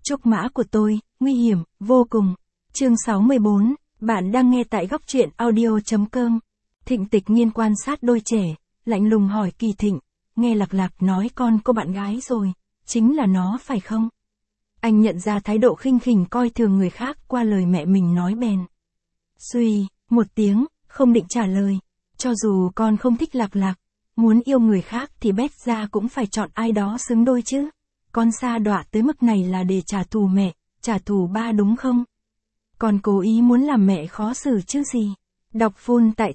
Trúc mã của tôi, nguy hiểm, vô cùng. Chương 64, bạn đang nghe tại góc truyện audio.com. Thịnh Tịch Nhiên quan sát đôi trẻ, lạnh lùng hỏi Kỳ Thịnh, nghe Lạc Lạc nói con có bạn gái rồi, chính là nó phải không? Anh nhận ra thái độ khinh khỉnh coi thường người khác qua lời mẹ mình nói bèn. Suy, một tiếng, không định trả lời, cho dù con không thích Lạc Lạc, muốn yêu người khác thì bét ra cũng phải chọn ai đó xứng đôi chứ. Con sa đọa tới mức này là để trả thù mẹ, trả thù ba đúng không? Con cố ý muốn làm mẹ khó xử chứ gì? Đọc full tại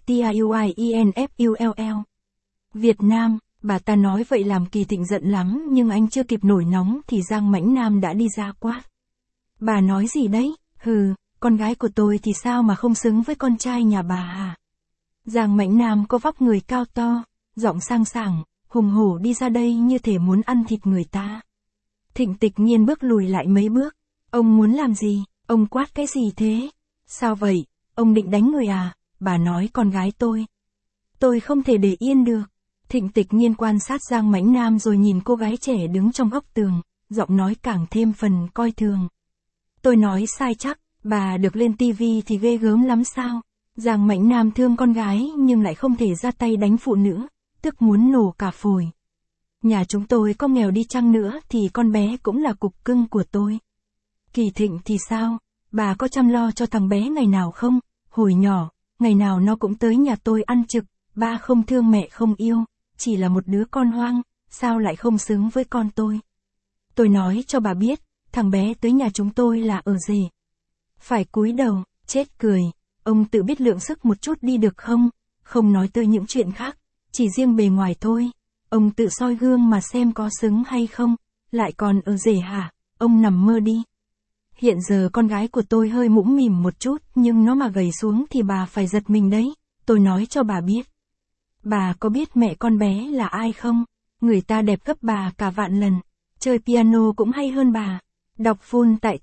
TIUIENFULL. Việt Nam, bà ta nói vậy làm Kỳ Thịnh giận lắm nhưng anh chưa kịp nổi nóng thì Giang Mãnh Nam đã đi ra quát. Bà nói gì đấy? Hừ, con gái của tôi thì sao mà không xứng với con trai nhà bà hả? Giang Mãnh Nam có vóc người cao to, giọng sang sảng, hùng hổ đi ra đây như thể muốn ăn thịt người ta. Thịnh Tịch Nhiên bước lùi lại mấy bước. Ông muốn làm gì? Ông quát cái gì thế? Sao vậy? Ông định đánh người à? Bà nói con gái tôi. Tôi không thể để yên được. Thịnh Tịch Nhiên quan sát Giang Mãnh Nam rồi nhìn cô gái trẻ đứng trong góc tường, giọng nói càng thêm phần coi thường. Tôi nói sai chắc, bà được lên tivi thì ghê gớm lắm sao? Giang Mãnh Nam thương con gái nhưng lại không thể ra tay đánh phụ nữ, tức muốn nổ cả phổi. Nhà chúng tôi có nghèo đi chăng nữa thì con bé cũng là cục cưng của tôi. Kỳ Thịnh thì sao? Bà có chăm lo cho thằng bé ngày nào không? Hồi nhỏ, ngày nào nó cũng tới nhà tôi ăn trực, ba không thương mẹ không yêu, chỉ là một đứa con hoang, sao lại không xứng với con tôi? Tôi nói cho bà biết, thằng bé tới nhà chúng tôi là ở rể. Phải cúi đầu, chết cười, ông tự biết lượng sức một chút đi được không? Không nói tới những chuyện khác, chỉ riêng bề ngoài thôi. Ông tự soi gương mà xem có xứng hay không, lại còn ở rể hả? Ông nằm mơ đi. Hiện giờ con gái của tôi hơi mũm mỉm một chút, nhưng nó mà gầy xuống thì bà phải giật mình đấy, tôi nói cho bà biết. Bà có biết mẹ con bé là ai không? Người ta đẹp gấp bà cả vạn lần, chơi piano cũng hay hơn bà. Đọc full tại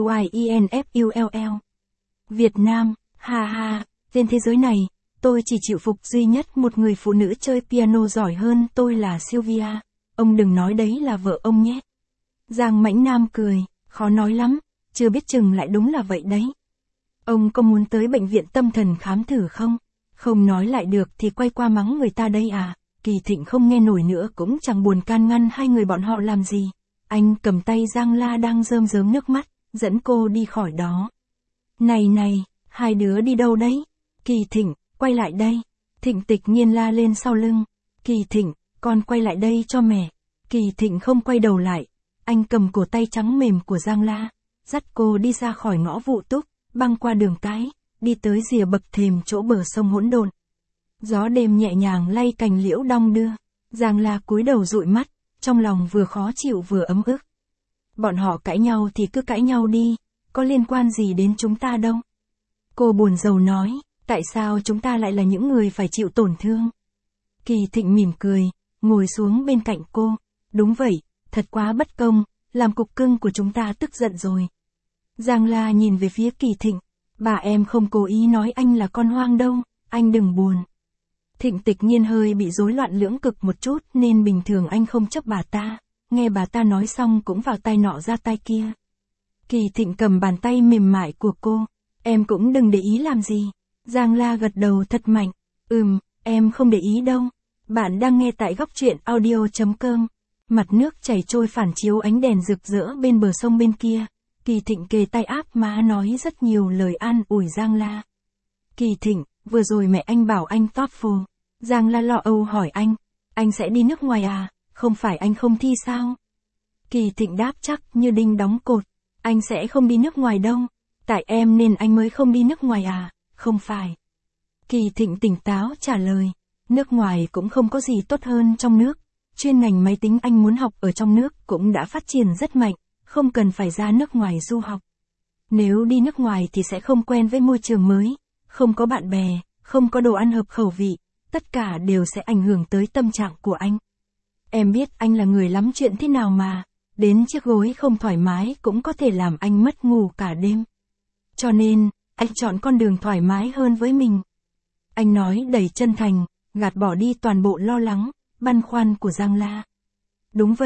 TIUIENFULL. Việt Nam, ha ha, trên thế giới này, tôi chỉ chịu phục duy nhất một người phụ nữ chơi piano giỏi hơn tôi là Sylvia. Ông đừng nói đấy là vợ ông nhé. Giang Mãnh Nam cười, khó nói lắm, chưa biết chừng lại đúng là vậy đấy. Ông có muốn tới bệnh viện tâm thần khám thử không? Không nói lại được thì quay qua mắng người ta đây à? Kỳ Thịnh không nghe nổi nữa cũng chẳng buồn can ngăn hai người bọn họ làm gì. Anh cầm tay Giang La đang rơm rớm nước mắt, dẫn cô đi khỏi đó. Này này, hai đứa đi đâu đấy? Kỳ Thịnh, quay lại đây. Thịnh Tịch Nhiên la lên sau lưng. Kỳ Thịnh, con quay lại đây cho mẹ. Kỳ Thịnh không quay đầu lại. Anh cầm cổ tay trắng mềm của Giang La, dắt cô đi ra khỏi ngõ Vụ Túc, băng qua đường cái, đi tới rìa bậc thềm chỗ bờ sông hỗn độn. Gió đêm nhẹ nhàng lay cành liễu đong đưa. Giang La cúi đầu dụi mắt, trong lòng vừa khó chịu vừa ấm ức. Bọn họ cãi nhau thì cứ cãi nhau đi, có liên quan gì đến chúng ta đâu. Cô buồn rầu nói, tại sao chúng ta lại là những người phải chịu tổn thương? Kỳ Thịnh mỉm cười, ngồi xuống bên cạnh cô. Đúng vậy, thật quá bất công, làm cục cưng của chúng ta tức giận rồi. Giang La nhìn về phía Kỳ Thịnh, bà em không cố ý nói anh là con hoang đâu, anh đừng buồn. Thịnh Tịch Nhiên hơi bị rối loạn lưỡng cực một chút nên bình thường anh không chấp bà ta, nghe bà ta nói xong cũng vào tai nọ ra tai kia. Kỳ Thịnh cầm bàn tay mềm mại của cô, em cũng đừng để ý làm gì. Giang La gật đầu thật mạnh, em không để ý đâu. Bạn đang nghe tại góc truyện audio.com. Mặt nước chảy trôi phản chiếu ánh đèn rực rỡ bên bờ sông bên kia. Kỳ Thịnh kề tay áp má nói rất nhiều lời an ủi Giang La. Kỳ Thịnh, vừa rồi mẹ anh bảo anh TOEFL. Giang La lo âu hỏi anh sẽ đi nước ngoài à, không phải anh không thi sao? Kỳ Thịnh đáp chắc như đinh đóng cột, anh sẽ không đi nước ngoài đâu, tại em nên anh mới không đi nước ngoài à, không phải. Kỳ Thịnh tỉnh táo trả lời, nước ngoài cũng không có gì tốt hơn trong nước, chuyên ngành máy tính anh muốn học ở trong nước cũng đã phát triển rất mạnh, không cần phải ra nước ngoài du học. Nếu đi nước ngoài thì sẽ không quen với môi trường mới, không có bạn bè, không có đồ ăn hợp khẩu vị, tất cả đều sẽ ảnh hưởng tới tâm trạng của anh. Em biết anh là người lắm chuyện thế nào mà, đến chiếc gối không thoải mái cũng có thể làm anh mất ngủ cả đêm. Cho nên, anh chọn con đường thoải mái hơn với mình. Anh nói đầy chân thành, gạt bỏ đi toàn bộ lo lắng, băn khoăn của Giang La. Đúng vậy,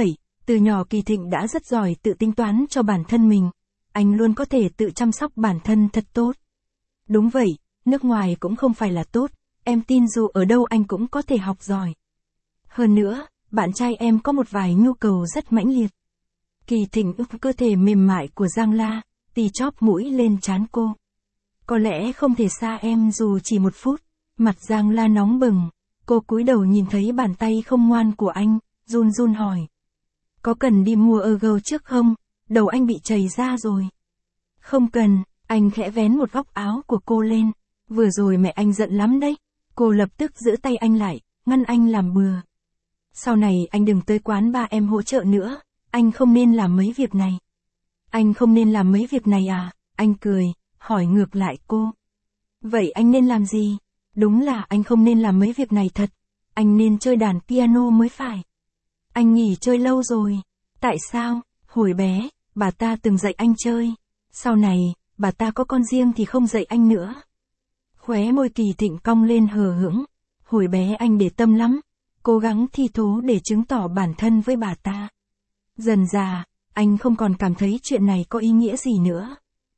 Từ nhỏ Kỳ Thịnh đã rất giỏi tự tính toán cho bản thân mình. Anh luôn có thể tự chăm sóc bản thân thật tốt. Đúng vậy, nước ngoài cũng không phải là tốt, em tin dù ở đâu anh cũng có thể học giỏi. Hơn nữa, bạn trai em có một vài nhu cầu rất mãnh liệt. Kỳ Thịnh ức cơ thể mềm mại của Giang La, tì chóp mũi lên trán cô. Có lẽ không thể xa em dù chỉ một phút, mặt Giang La nóng bừng, cô cúi đầu nhìn thấy bàn tay không ngoan của anh, run run hỏi. Có cần đi mua ergo trước không? Đầu anh bị chảy ra rồi. Không cần, anh khẽ vén một góc áo của cô lên. Vừa rồi mẹ anh giận lắm đấy. Cô lập tức giữ tay anh lại, ngăn anh làm bừa. Sau này anh đừng tới quán ba em hỗ trợ nữa, anh không nên làm mấy việc này. Anh không nên làm mấy việc này à? Anh cười, hỏi ngược lại cô. Vậy anh nên làm gì? Đúng là anh không nên làm mấy việc này thật. Anh nên chơi đàn piano mới phải. Anh nghỉ chơi lâu rồi. Tại sao? Hồi bé, bà ta từng dạy anh chơi. Sau này, bà ta có con riêng thì không dạy anh nữa. Khóe môi Kỳ Thịnh cong lên hờ hững. Hồi bé anh để tâm lắm. Cố gắng thi thố để chứng tỏ bản thân với bà ta. Dần dà, anh không còn cảm thấy chuyện này có ý nghĩa gì nữa.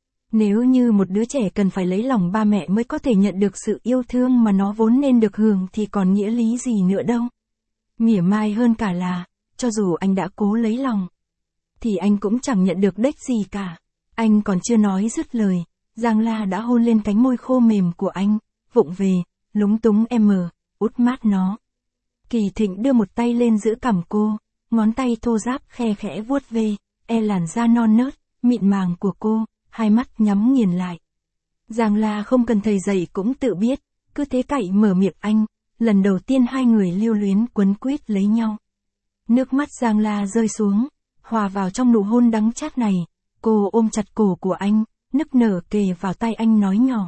Nếu như một đứa trẻ cần phải lấy lòng ba mẹ mới có thể nhận được sự yêu thương mà nó vốn nên được hưởng thì còn nghĩa lý gì nữa đâu. Mỉa mai hơn cả là, cho dù anh đã cố lấy lòng, thì anh cũng chẳng nhận được đếch gì cả. Anh còn chưa nói dứt lời, Giang La đã hôn lên cánh môi khô mềm của anh, vụng về, lúng túng út mát nó. Kỳ Thịnh đưa một tay lên giữ cằm cô, ngón tay thô ráp khe khẽ vuốt về, làn da non nớt, mịn màng của cô, hai mắt nhắm nghiền lại. Giang La không cần thầy dạy cũng tự biết, cứ thế cậy mở miệng anh, lần đầu tiên hai người lưu luyến quấn quýt lấy nhau. Nước mắt Giang La rơi xuống, hòa vào trong nụ hôn đắng chát này, cô ôm chặt cổ của anh, nức nở kề vào tai anh nói nhỏ.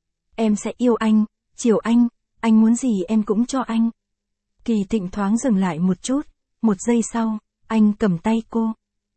Em sẽ yêu anh, chiều anh muốn gì em cũng cho anh. Kỳ Thịnh thoáng dừng lại một chút, một giây sau, anh cầm tay cô.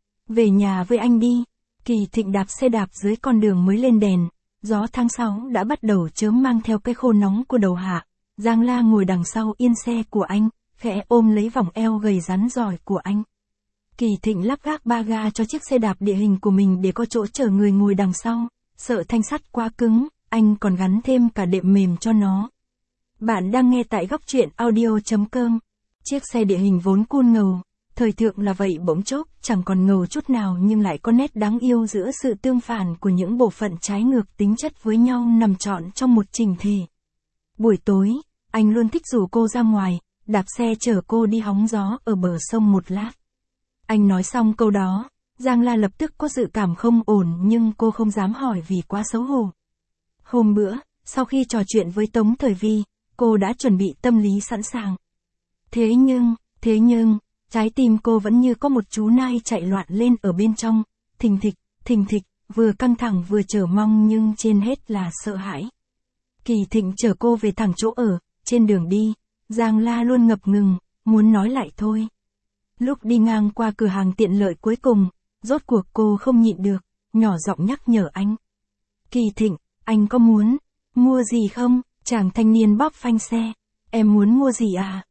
Về nhà với anh đi. Kỳ Thịnh đạp xe đạp dưới con đường mới lên đèn, gió tháng 6 đã bắt đầu chớm mang theo cái khô nóng của đầu hạ. Giang La ngồi đằng sau yên xe của anh, khẽ ôm lấy vòng eo gầy rắn giỏi của anh. Kỳ Thịnh lắp gác ba ga cho chiếc xe đạp địa hình của mình để có chỗ chở người ngồi đằng sau, sợ thanh sắt quá cứng, anh còn gắn thêm cả đệm mềm cho nó. Bạn đang nghe tại góc truyện audio.com. Chiếc xe địa hình vốn cool ngầu, thời thượng là vậy bỗng chốc chẳng còn ngầu chút nào nhưng lại có nét đáng yêu giữa sự tương phản của những bộ phận trái ngược tính chất với nhau nằm trọn trong một chỉnh thể. Buổi tối, anh luôn thích rủ cô ra ngoài, đạp xe chở cô đi hóng gió ở bờ sông một lát. Anh nói xong câu đó, Giang La lập tức có dự cảm không ổn nhưng cô không dám hỏi vì quá xấu hổ. Hôm bữa, sau khi trò chuyện với Tống Thời Vi, cô đã chuẩn bị tâm lý sẵn sàng. Thế nhưng, trái tim cô vẫn như có một chú nai chạy loạn lên ở bên trong, thình thịch, vừa căng thẳng vừa chờ mong nhưng trên hết là sợ hãi. Kỳ Thịnh chở cô về thẳng chỗ ở, trên đường đi, Giang La luôn ngập ngừng, muốn nói lại thôi. Lúc đi ngang qua cửa hàng tiện lợi cuối cùng, rốt cuộc cô không nhịn được, nhỏ giọng nhắc nhở anh. Kỳ Thịnh, anh có muốn mua gì không? Chàng thanh niên bóp phanh xe. Em muốn mua gì à?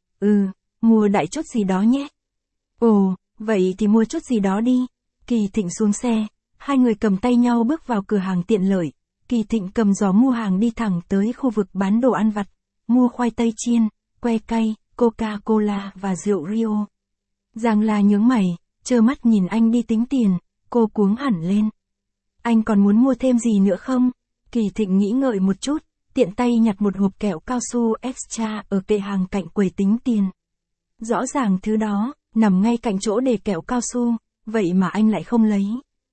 Mua đại chút gì đó nhé. Ồ, vậy thì mua chút gì đó đi. Kỳ Thịnh xuống xe, hai người cầm tay nhau bước vào cửa hàng tiện lợi. Kỳ Thịnh cầm giỏ mua hàng đi thẳng tới khu vực bán đồ ăn vặt, mua khoai tây chiên, que cay, Coca-Cola và rượu Rio. Giang La nhướng mày, trơ mắt nhìn anh đi tính tiền, cô cuống hẳn lên. Anh còn muốn mua thêm gì nữa không? Kỳ Thịnh nghĩ ngợi một chút, tiện tay nhặt một hộp kẹo cao su extra ở kệ hàng cạnh quầy tính tiền. Rõ ràng thứ đó, nằm ngay cạnh chỗ để kẹo cao su, vậy mà anh lại không lấy.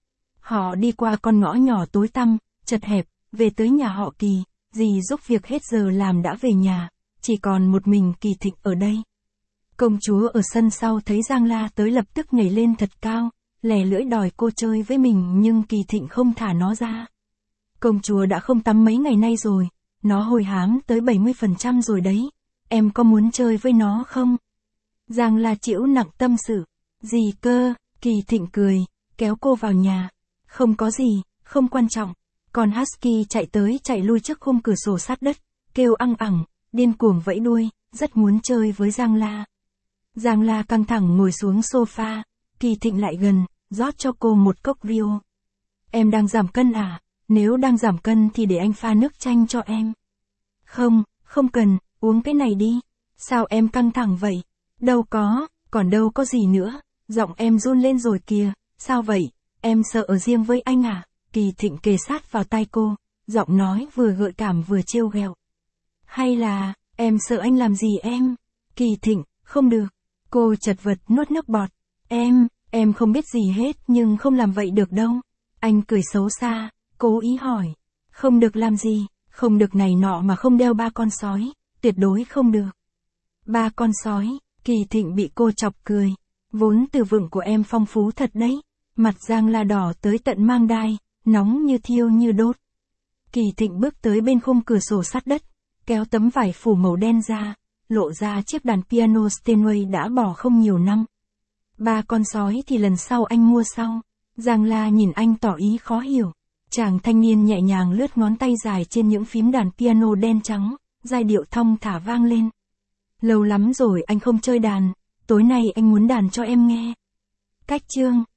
Họ đi qua con ngõ nhỏ tối tăm, chật hẹp, về tới nhà họ Kỳ, dì giúp việc hết giờ làm đã về nhà, chỉ còn một mình Kỳ Thịnh ở đây. Công chúa ở sân sau thấy Giang La tới lập tức nhảy lên thật cao, lè lưỡi đòi cô chơi với mình nhưng Kỳ Thịnh không thả nó ra. Công chúa đã không tắm mấy ngày nay rồi, nó hôi hám tới 70% rồi đấy, em có muốn chơi với nó không? Giang La chịu nặng tâm sự. Gì cơ? Kỳ Thịnh cười, kéo cô vào nhà. Không có gì, không quan trọng. Con Husky chạy tới chạy lui trước khung cửa sổ sát đất, kêu ăng ẳng, điên cuồng vẫy đuôi, rất muốn chơi với Giang La. Giang La căng thẳng ngồi xuống sofa, Kỳ Thịnh lại gần, rót cho cô một cốc rượu. Em đang giảm cân à? Nếu đang giảm cân thì để anh pha nước chanh cho em. Không, không cần, uống cái này đi. Sao em căng thẳng vậy? Đâu có, còn đâu có gì nữa. Giọng em run lên rồi kìa, sao vậy? Em sợ ở riêng với anh à? Kỳ Thịnh kề sát vào tai cô, giọng nói vừa gợi cảm vừa trêu ghẹo. Hay là, em sợ anh làm gì em? Kỳ Thịnh, không được. Cô chật vật nuốt nước bọt. Em không biết gì hết nhưng không làm vậy được đâu. Anh cười xấu xa, cố ý hỏi. Không được làm gì, không được này nọ mà không đeo 3 con sói, tuyệt đối không được. 3 con sói, Kỳ Thịnh bị cô chọc cười. Vốn từ vựng của em phong phú thật đấy. Mặt Giang La đỏ tới tận mang đai, nóng như thiêu như đốt. Kỳ Thịnh bước tới bên khung cửa sổ sát đất, kéo tấm vải phủ màu đen ra, lộ ra chiếc đàn piano Steinway đã bỏ không nhiều năm. 3 con sói thì lần sau anh mua sau. Giang La nhìn anh tỏ ý khó hiểu. Chàng thanh niên nhẹ nhàng lướt ngón tay dài trên những phím đàn piano đen trắng, giai điệu thong thả vang lên. Lâu lắm rồi anh không chơi đàn, tối nay anh muốn đàn cho em nghe. Cách chương